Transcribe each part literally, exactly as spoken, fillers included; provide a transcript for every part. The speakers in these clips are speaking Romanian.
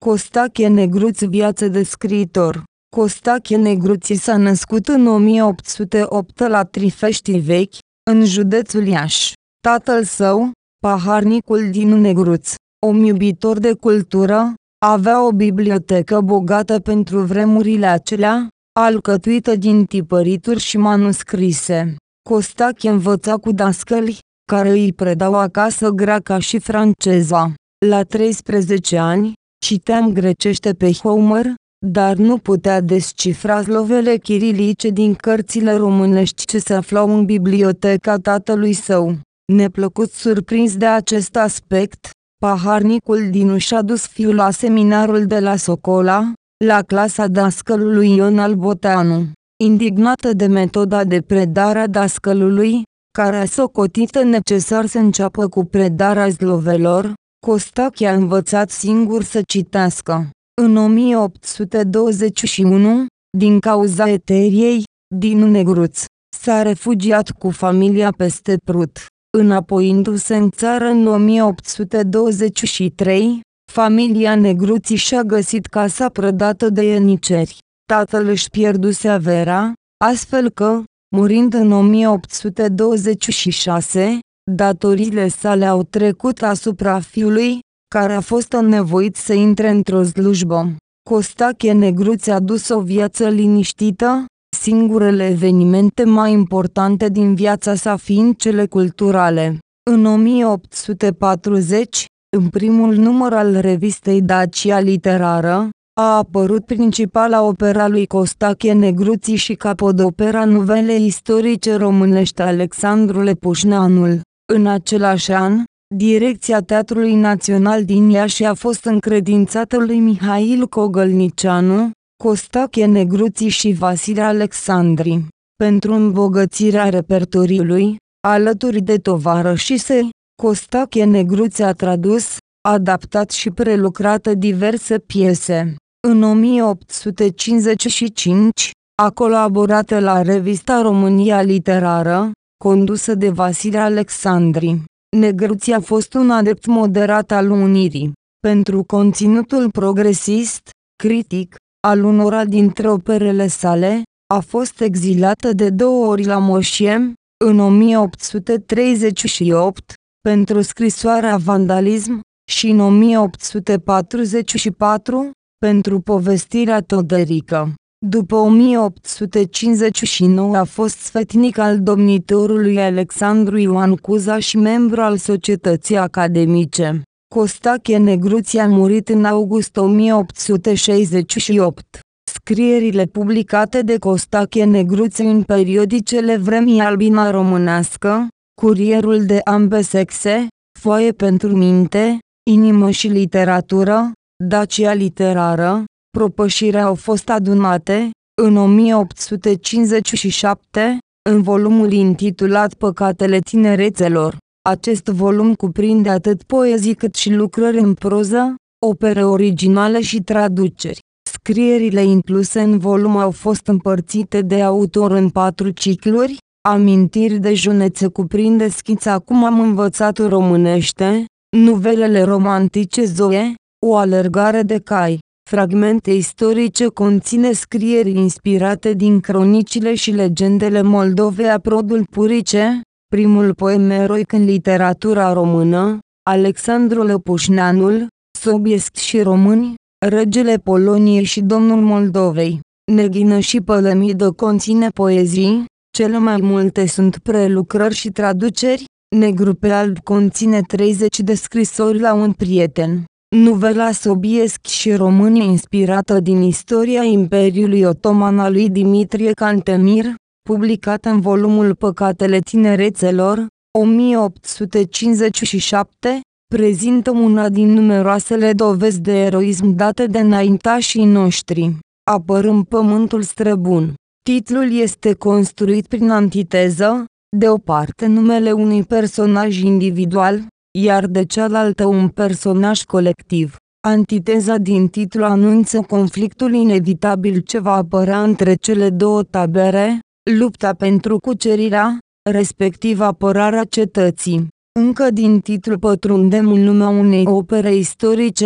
Costache Negruț, viață de scriitor. Costache Negruț s-a născut în o mie opt sute opt la Trifești Vechi, în județul Iași. Tatăl său, paharnicul Dinu Negruț, om iubitor de cultură, avea o bibliotecă bogată pentru vremurile acelea, alcătuită din tipărituri și manuscrise. Costache învăța cu dascăli, care îi predau acasă greaca și franceza. La treisprezece ani, citeam grecește pe Homer, dar nu putea descifra slovele chirilice din cărțile românești ce se aflau în biblioteca tatălui său. Neplăcut surprins de acest aspect, paharnicul Dinu și-a dus fiul la seminarul de la Socola, la clasa dascălului Ion Alboteanu. Indignată de metoda de predare a dascălului, care a socotit necesar să înceapă cu predarea slovelor, Costache a învățat singur să citească. În o mie opt sute douăzeci și unu, din cauza eteriei, Dinu Negruț s-a refugiat cu familia peste Prut. Înapoiindu-se în țară în o mie opt sute douăzeci și trei, familia Negruți și-a găsit casa prădată de ieniceri. Tatăl își pierduse averea, astfel că, murind în o mie opt sute douăzeci și șase, datoriile sale au trecut asupra fiului, care a fost nevoit să intre într-o slujbă. Costache Negruț a dus o viață liniștită, singurele evenimente mai importante din viața sa fiind cele culturale. În o mie opt sute patruzeci, în primul număr al revistei Dacia Literară, a apărut principala opera lui Costache Negruț și capodopera Nuvele istorice românești Alexandru Lepușneanul. În același an, direcția Teatrului Național din Iași a fost încredințată lui Mihail Cogălnicianu, Costache Negruț și Vasile Alexandri. Pentru îmbogățirea repertoriului, alături de tovarășii săi, Costache Negruț a tradus, adaptat și prelucrat diverse piese. În o mie opt sute cincizeci și cinci, a colaborat la revista România Literară, condusă de Vasile Alexandri. Negruț a fost un adept moderat al unirii. Pentru conținutul progresist, critic, al unora dintre operele sale, a fost exilată de două ori la Moșie, în o mie opt sute treizeci și opt, pentru scrisoarea Vandalism, și în o mie opt sute patruzeci și patru, pentru povestirea Toderică. După o mie opt sute cincizeci și nouă a fost sfetnic al domnitorului Alexandru Ioan Cuza și membru al Societății Academice. Costache Negruț a murit în august o mie opt sute șaizeci și opt. Scrierile publicate de Costache Negruț în periodicele Vremii Albina Românească, Curierul de ambe sexe, Foaie pentru minte, Inimă și literatură, Dacia Literară, Propășire au fost adunate, în o mie opt sute cincizeci și șapte, în volumul intitulat Păcatele tinerețelor. Acest volum cuprinde atât poezii cât și lucrări în proză, opere originale și traduceri. Scrierile incluse în volum au fost împărțite de autor în patru cicluri. Amintiri de junețe cuprinde schița Cum am învățat românește, Nuvelele romantice Zoe, O alergare de cai. Fragmente istorice conține scrieri inspirate din cronicile și legendele Moldovei. Aprodul Purice, primul poem eroic în literatura română, Alexandru Lepușneanul, Sobiesc și români, Regele Poloniei și Domnul Moldovei. Neghină și Pălămidă conține poezii, cele mai multe sunt prelucrări și traduceri. Negru pe alb conține treizeci de scrisori la un prieten. Nuvela Sobiesc și români inspirată din istoria Imperiului Otoman a lui Dimitrie Cantemir, publicată în volumul Păcatele tinerețelor, o mie opt sute cincizeci și șapte, prezintă una din numeroasele dovezi de eroism date de înaintașii noștri. Apărând pământul străbun. Titlul este construit prin antiteză, de o parte numele unui personaj individual, iar de cealaltă un personaj colectiv. Antiteza din titlu anunță conflictul inevitabil ce va apărea între cele două tabere, lupta pentru cucerirea, respectiv apărarea cetății. Încă din titlu pătrundem în lumea unei opere istorice,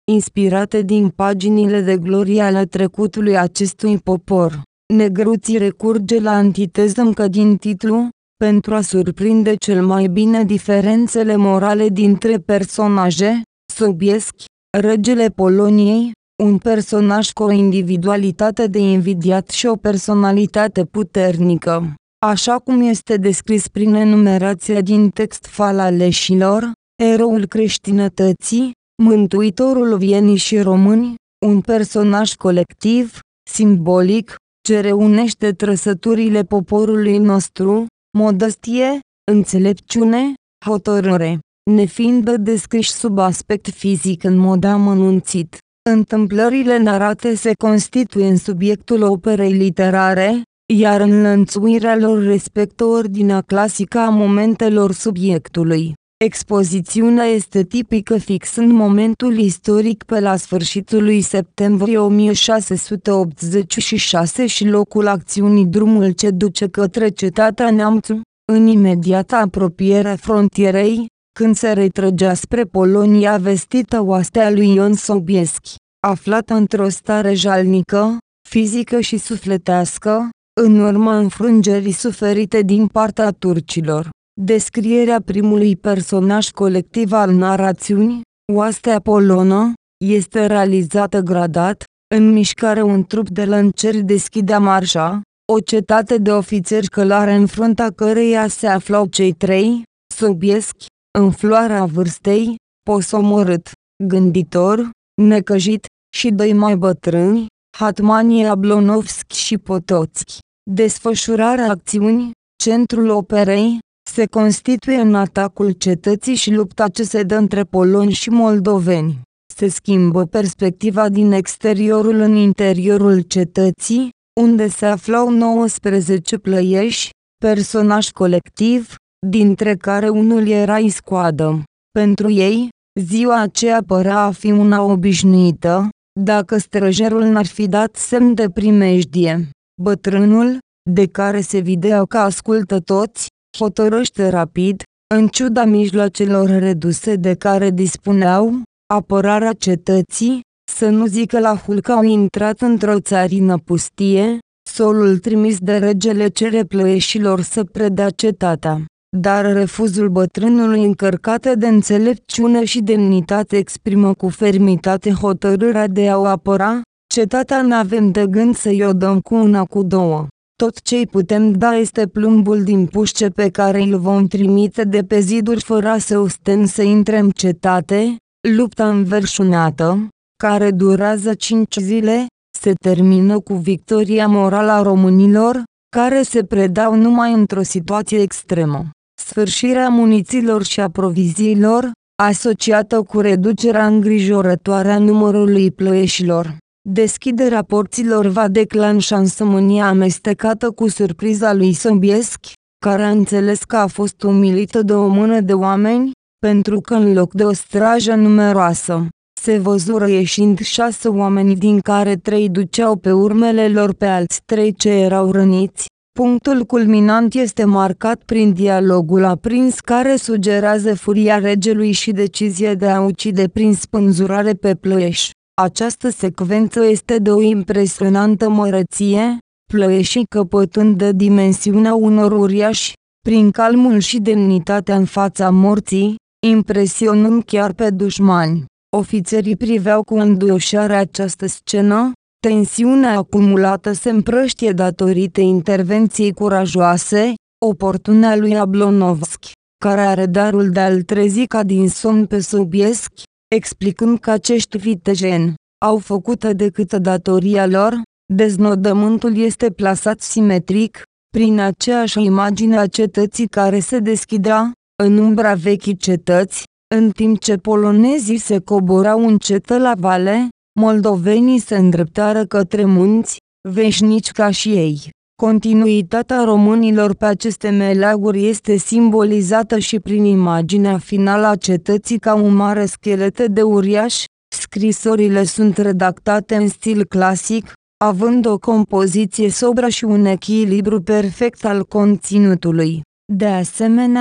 inspirate din paginile de glorie ale trecutului acestui popor. Negruții recurge la antiteză încă din titlu, pentru a surprinde cel mai bine diferențele morale dintre personaje. Sobieschi, regele Poloniei, un personaj cu o individualitate de invidiat și o personalitate puternică. Așa cum este descris prin enumerația din text fal aleșilor, eroul creștinătății, mântuitorul vienii și români, un personaj colectiv, simbolic, ce reunește trăsăturile poporului nostru, modestie, înțelepciune, hotărâre, nefiind descriși sub aspect fizic în mod amănunțit. Întâmplările narate se constituie în subiectul operei literare, iar înlănțuirea lor respectă ordinea clasică a momentelor subiectului. Expozițiunea este tipică fixând momentul istoric pe la sfârșitul lui septembrie o mie șase sute optzeci și șase și locul acțiunii drumul ce duce către cetatea Neamțu, în imediată apropiere frontierei, când se retrăgea spre Polonia vestită oastea lui Ion Sobieschi, aflată într-o stare jalnică, fizică și sufletească, în urma înfrângerii suferite din partea turcilor. Descrierea primului personaj colectiv al narațiunii, oastea polonă, este realizată gradat, în mișcare un trup de lănceri deschidea marșa, o cetate de ofițeri călare în fruntea căreia se aflau cei trei, Sobieschi, în floarea vârstei, posomorât, gânditor, necăjit, și doi mai bătrâni, Hatmanie Ablonovski și Potocki. Desfășurarea acțiunii, centrul operei, se constituie în atacul cetății și lupta ce se dă între poloni și moldoveni. Se schimbă perspectiva din exteriorul în interiorul cetății, unde se aflau nouăsprezece plăieși, personaj colectiv, dintre care unul era Iscoadă. Pentru ei, ziua aceea părea a fi una obișnuită, dacă străjerul n-ar fi dat semn de primejdie. Bătrânul, de care se vedea că ascultă toți, hotărăște rapid, în ciuda mijloacelor reduse de care dispuneau, apărarea cetății, să nu zică la hul că au intrat într-o țarină pustie, solul trimis de regele cere plăieșilor să predea cetatea. Dar refuzul bătrânului încărcat de înțelepciune și demnitate exprimă cu fermitate hotărârea de a o apăra, cetatea n-avem de gând să-i o dăm cu una cu două. Tot ce-i putem da este plumbul din pușce pe care îl vom trimite de pe ziduri fără să osten să intre în cetate. Lupta înverșunată, care durează cinci zile, se termină cu victoria morală a românilor, care se predau numai într-o situație extremă. Sfârșirea muniților și a proviziilor, asociată cu reducerea îngrijorătoare a numărului plăieșilor. Deschiderea porților va declanșa însămânia amestecată cu surpriza lui Sobieschi, care a înțeles că a fost umilită de o mână de oameni, pentru că în loc de o strajă numeroasă, se văzură ieșind șase oameni din care trei duceau pe urmele lor pe alți trei ce erau răniți. Punctul culminant este marcat prin dialogul aprins care sugerează furia regelui și decizia de a ucide prin spânzurare pe plăieși. Această secvență este de o impresionantă măreție, plăieșii căpătând de dimensiunea unor uriași, prin calmul și demnitatea în fața morții, impresionând chiar pe dușmani. Ofițerii priveau cu înduioșare această scenă, tensiunea acumulată se împrăștie datorită intervenției curajoase, oportune a lui Ablonovski, care are darul de a-l trezi ca din somn pe Sobieschi, explicând că acești vitejeni au făcut decât datoria lor. Deznodământul este plasat simetric, prin aceeași imagine a cetății care se deschidea, în umbra vechii cetăți, în timp ce polonezii se coborau încetă la vale, moldovenii se îndreptară către munți, veșnici ca și ei. Continuitatea românilor pe aceste meleaguri este simbolizată și prin imaginea finală a cetății ca un mare schelet de uriaș. Scrisorile sunt redactate în stil clasic, având o compoziție sobră și un echilibru perfect al conținutului. De asemenea,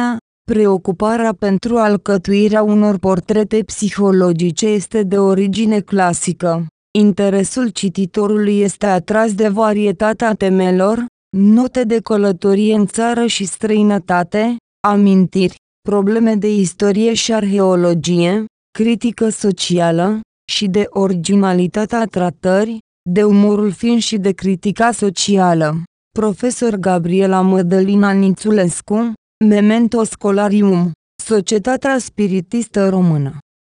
Preocuparea pentru alcătuirea unor portrete psihologice este de origine clasică. Interesul cititorului este atras de varietatea temelor, note de călătorie în țară și străinătate, amintiri, probleme de istorie și arheologie, critică socială, și de originalitatea tratării, de umorul fin și de critica socială. Profesor Gabriela Mădălina Nițulescu, Memento Scholarium, Societatea Spiritistă Română.